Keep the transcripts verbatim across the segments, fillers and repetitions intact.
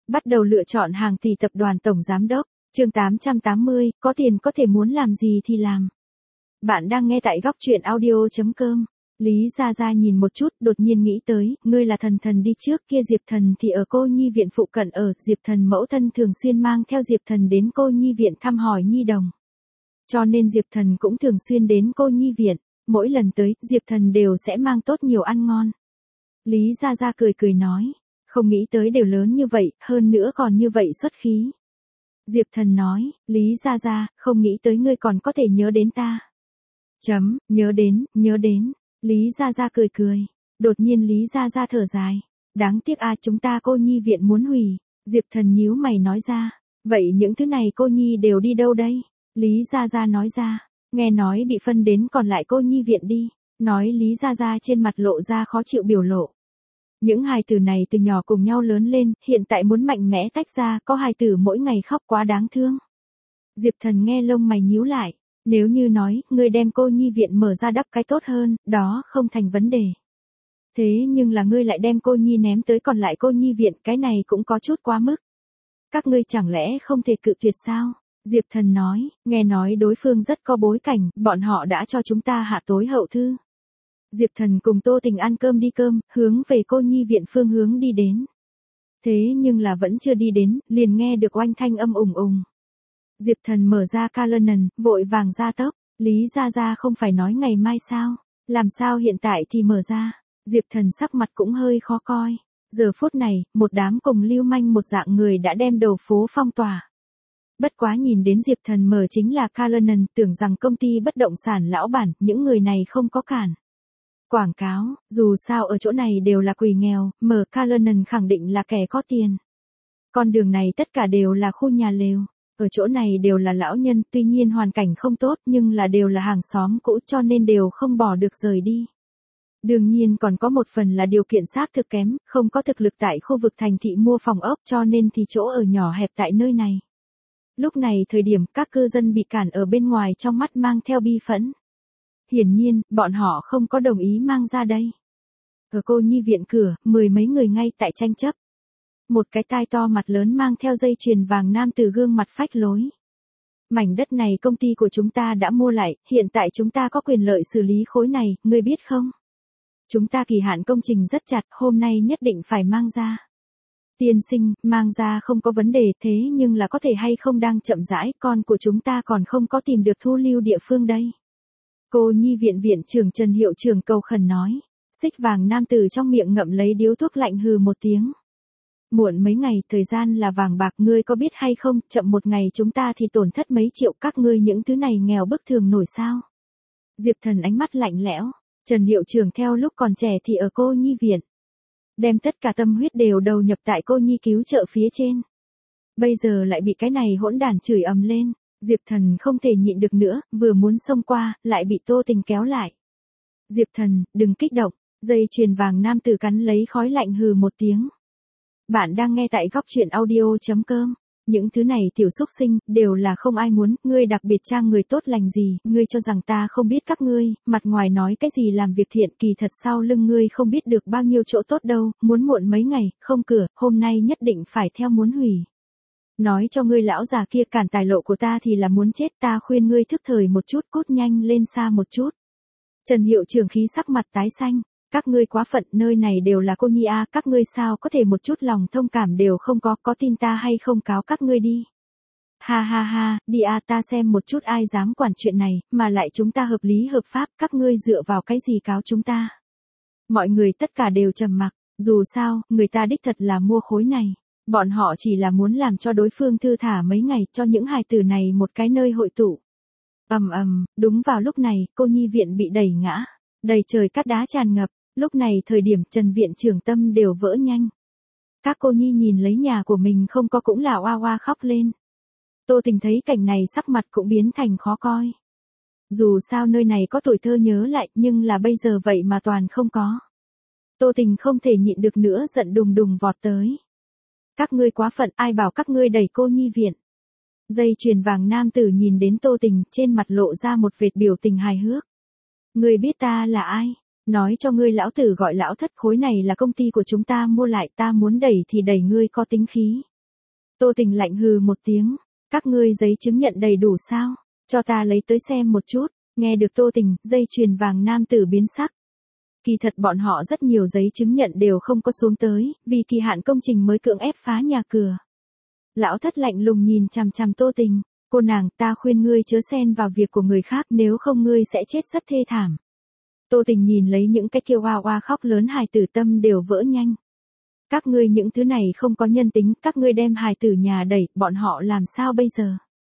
Bắt đầu lựa chọn hàng tỷ tập đoàn tổng giám đốc. Chương tám trăm tám mươi, có tiền có thể muốn làm gì thì làm. Bạn đang nghe tại góc truyện audio chấm com. Lý Gia Gia nhìn một chút, đột nhiên nghĩ tới, ngươi là Thần Thần đi trước, kia Diệp Thần thì ở cô nhi viện phụ cận ở, Diệp Thần mẫu thân thường xuyên mang theo Diệp Thần đến cô nhi viện thăm hỏi nhi đồng. Cho nên Diệp Thần cũng thường xuyên đến cô nhi viện, mỗi lần tới, Diệp Thần đều sẽ mang tốt nhiều ăn ngon. Lý Gia Gia cười cười nói, không nghĩ tới đều lớn như vậy, hơn nữa còn như vậy xuất khí. Diệp Thần nói, Lý Gia Gia, không nghĩ tới ngươi còn có thể nhớ đến ta. Chấm, nhớ đến, nhớ đến. Lý Gia Gia cười cười. Đột nhiên Lý Gia Gia thở dài. Đáng tiếc a chúng ta cô nhi viện muốn hủy. Diệp Thần nhíu mày nói ra. Vậy những thứ này cô nhi đều đi đâu đây? Lý Gia Gia nói ra. Nghe nói bị phân đến còn lại cô nhi viện đi. Nói Lý Gia Gia trên mặt lộ ra khó chịu biểu lộ. Những hài tử này từ nhỏ cùng nhau lớn lên, hiện tại muốn mạnh mẽ tách ra, có hài tử mỗi ngày khóc quá đáng thương. Diệp Thần nghe lông mày nhíu lại. Nếu như nói, ngươi đem cô nhi viện mở ra đắp cái tốt hơn, đó không thành vấn đề. Thế nhưng là ngươi lại đem cô nhi ném tới còn lại cô nhi viện, cái này cũng có chút quá mức. Các ngươi chẳng lẽ không thể cự tuyệt sao? Diệp Thần nói, nghe nói đối phương rất có bối cảnh, bọn họ đã cho chúng ta hạ tối hậu thư. Diệp Thần cùng Tô Tình ăn cơm đi cơm, hướng về cô nhi viện phương hướng đi đến. Thế nhưng là vẫn chưa đi đến, liền nghe được oanh thanh âm ùng ùng. Diệp Thần mở ra calendar, vội vàng ra tốc. Lý Gia Gia không phải nói ngày mai sao? Làm sao hiện tại thì mở ra? Diệp Thần sắc mặt cũng hơi khó coi. Giờ phút này, một đám cùng lưu manh một dạng người đã đem đầu phố phong tỏa. Bất quá nhìn đến Diệp Thần mở chính là calendar, tưởng rằng công ty bất động sản lão bản, những người này không có cản. Quảng cáo, dù sao ở chỗ này đều là quỷ nghèo, mở calendar khẳng định là kẻ có tiền. Con đường này tất cả đều là khu nhà lều. Ở chỗ này đều là lão nhân, tuy nhiên hoàn cảnh không tốt nhưng là đều là hàng xóm cũ cho nên đều không bỏ được rời đi. Đương nhiên còn có một phần là điều kiện xác thực kém, không có thực lực tại khu vực thành thị mua phòng ốc cho nên thì chỗ ở nhỏ hẹp tại nơi này. Lúc này thời điểm các cư dân bị cản ở bên ngoài trong mắt mang theo bi phẫn. Hiển nhiên, bọn họ không có đồng ý mang ra đây. Ở cô nhi viện cửa, mười mấy người ngay tại tranh chấp. Một cái tai to mặt lớn mang theo dây chuyền vàng nam từ gương mặt phách lối. Mảnh đất này công ty của chúng ta đã mua lại, hiện tại chúng ta có quyền lợi xử lý khối này, ngươi biết không? Chúng ta kỳ hạn công trình rất chặt, hôm nay nhất định phải mang ra. Tiên sinh, mang ra không có vấn đề thế nhưng là có thể hay không đang chậm rãi, con của chúng ta còn không có tìm được thu lưu địa phương đây. Cô nhi viện viện trưởng Trần Hiệu trưởng cầu khẩn nói. Xích vàng nam tử trong miệng ngậm lấy điếu thuốc lạnh hừ một tiếng. Muộn mấy ngày, thời gian là vàng bạc, ngươi có biết hay không, chậm một ngày chúng ta thì tổn thất mấy triệu, các ngươi những thứ này nghèo bức thường nổi sao? Diệp Thần ánh mắt lạnh lẽo, Trần Hiệu trưởng theo lúc còn trẻ thì ở cô nhi viện. Đem tất cả tâm huyết đều đầu nhập tại cô nhi cứu trợ phía trên. Bây giờ lại bị cái này hỗn đản chửi ầm lên, Diệp Thần không thể nhịn được nữa, vừa muốn xông qua, lại bị Tô Tình kéo lại. Diệp Thần, đừng kích động, dây chuyền vàng nam tử cắn lấy khói lạnh hừ một tiếng. Bạn đang nghe tại góc truyện audio chấm com. Những thứ này tiểu xúc sinh, đều là không ai muốn, ngươi đặc biệt trang người tốt lành gì, ngươi cho rằng ta không biết các ngươi, mặt ngoài nói cái gì làm việc thiện, kỳ thật sau lưng ngươi không biết được bao nhiêu chỗ tốt đâu, muốn muộn mấy ngày, không cửa, hôm nay nhất định phải theo muốn hủy. Nói cho ngươi lão già kia cản tài lộ của ta thì là muốn chết, ta khuyên ngươi thức thời một chút, cút nhanh lên xa một chút. Trần Hiệu trưởng khí sắc mặt tái xanh. Các ngươi quá phận, nơi này đều là cô nhi a, các ngươi sao có thể một chút lòng thông cảm đều không có, có tin ta hay không cáo các ngươi đi. Ha ha ha, đi a, ta xem một chút ai dám quản chuyện này, mà lại chúng ta hợp lý hợp pháp, các ngươi dựa vào cái gì cáo chúng ta. Mọi người tất cả đều trầm mặc, dù sao, người ta đích thật là mua khối này. Bọn họ chỉ là muốn làm cho đối phương thư thả mấy ngày, cho những hài tử này một cái nơi hội tụ. Ầm ầm, đúng vào lúc này, cô nhi viện bị đẩy ngã, đầy trời cát đá tràn ngập. Lúc này thời điểm Trần viện trưởng tâm đều vỡ nhanh. Các cô nhi nhìn lấy nhà của mình không có cũng là oa oa khóc lên. Tô Tình thấy cảnh này sắc mặt cũng biến thành khó coi. Dù sao nơi này có tuổi thơ nhớ lại nhưng là bây giờ vậy mà toàn không có. Tô Tình không thể nhịn được nữa giận đùng đùng vọt tới. Các ngươi quá phận, ai bảo các ngươi đẩy cô nhi viện. Dây chuyền vàng nam tử nhìn đến Tô Tình trên mặt lộ ra một vệt biểu tình hài hước. Ngươi biết ta là ai? Nói cho ngươi lão tử gọi lão thất, khối này là công ty của chúng ta mua lại, ta muốn đẩy thì đẩy, ngươi có tính khí. Tô Tình lạnh hừ một tiếng, các ngươi giấy chứng nhận đầy đủ sao? Cho ta lấy tới xem một chút. Nghe được Tô Tình, dây chuyền vàng nam tử biến sắc. Kỳ thật bọn họ rất nhiều giấy chứng nhận đều không có xuống tới, vì kỳ hạn công trình mới cưỡng ép phá nhà cửa. Lão thất lạnh lùng nhìn chằm chằm Tô Tình, cô nàng, ta khuyên ngươi chớ xen vào việc của người khác, nếu không ngươi sẽ chết rất thê thảm. Tô Tình nhìn lấy những cái kêu oa oa khóc lớn hài tử tâm đều vỡ nhanh. Các ngươi những thứ này không có nhân tính, các ngươi đem hài tử nhà đẩy, bọn họ làm sao bây giờ?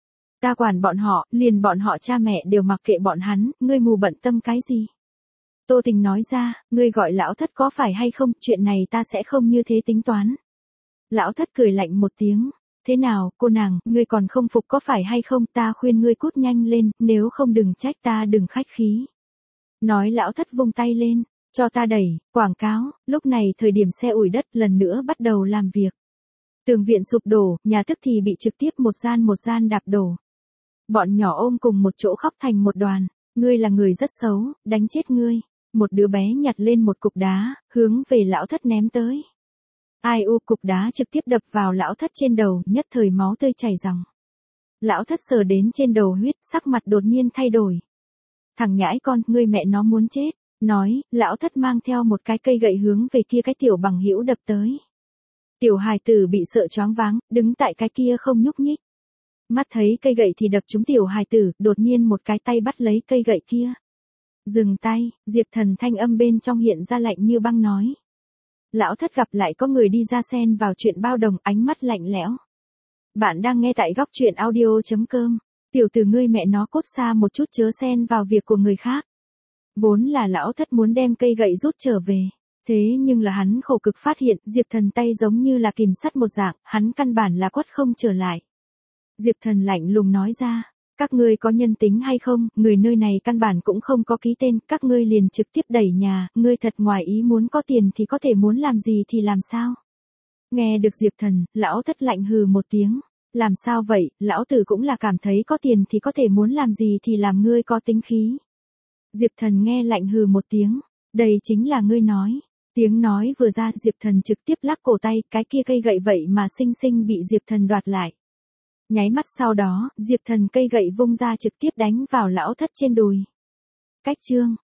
Ta quản bọn họ, liền bọn họ cha mẹ đều mặc kệ bọn hắn, ngươi mù bận tâm cái gì? Tô Tình nói ra, ngươi gọi lão thất có phải hay không, chuyện này ta sẽ không như thế tính toán. Lão thất cười lạnh một tiếng, thế nào, cô nàng, ngươi còn không phục có phải hay không, ta khuyên ngươi cút nhanh lên, nếu không đừng trách ta đừng khách khí. Nói lão thất vung tay lên, cho ta đẩy, quảng cáo, lúc này thời điểm xe ủi đất lần nữa bắt đầu làm việc. Tường viện sụp đổ, nhà tức thì bị trực tiếp một gian một gian đạp đổ. Bọn nhỏ ôm cùng một chỗ khóc thành một đoàn, ngươi là người rất xấu, đánh chết ngươi. Một đứa bé nhặt lên một cục đá, hướng về lão thất ném tới. Ai u, cục đá trực tiếp đập vào lão thất trên đầu, nhất thời máu tươi chảy ròng. Lão thất sờ đến trên đầu huyết, sắc mặt đột nhiên thay đổi. Thằng nhãi con, ngươi mẹ nó muốn chết. Nói, lão thất mang theo một cái cây gậy hướng về kia cái tiểu bằng hữu đập tới. Tiểu hài tử bị sợ choáng váng, đứng tại cái kia không nhúc nhích. Mắt thấy cây gậy thì đập trúng tiểu hài tử, đột nhiên một cái tay bắt lấy cây gậy kia. Dừng tay, Diệp Thần thanh âm bên trong hiện ra lạnh như băng nói. Lão thất gặp lại có người đi ra xen vào chuyện bao đồng, ánh mắt lạnh lẽo. Bạn đang nghe tại góc truyện audio.com. Tiểu tử ngươi mẹ nó cốt xa một chút chớ xen vào việc của người khác. Vốn là lão thất muốn đem cây gậy rút trở về. Thế nhưng là hắn khổ cực phát hiện, Diệp Thần tay giống như là kìm sắt một dạng, hắn căn bản là quất không trở lại. Diệp Thần lạnh lùng nói ra, các ngươi có nhân tính hay không, người nơi này căn bản cũng không có ký tên, các ngươi liền trực tiếp đẩy nhà, ngươi thật ngoài ý muốn có tiền thì có thể muốn làm gì thì làm sao. Nghe được Diệp Thần, lão thất lạnh hừ một tiếng, làm sao vậy, lão tử cũng là cảm thấy có tiền thì có thể muốn làm gì thì làm, ngươi có tính khí. Diệp Thần nghe lạnh hừ một tiếng, đây chính là ngươi nói. Tiếng nói vừa ra, Diệp Thần trực tiếp lắc cổ tay, cái kia cây gậy vậy mà xinh xinh bị Diệp Thần đoạt lại. Nháy mắt sau đó, Diệp Thần cây gậy vung ra trực tiếp đánh vào lão thất trên đùi. Cách chương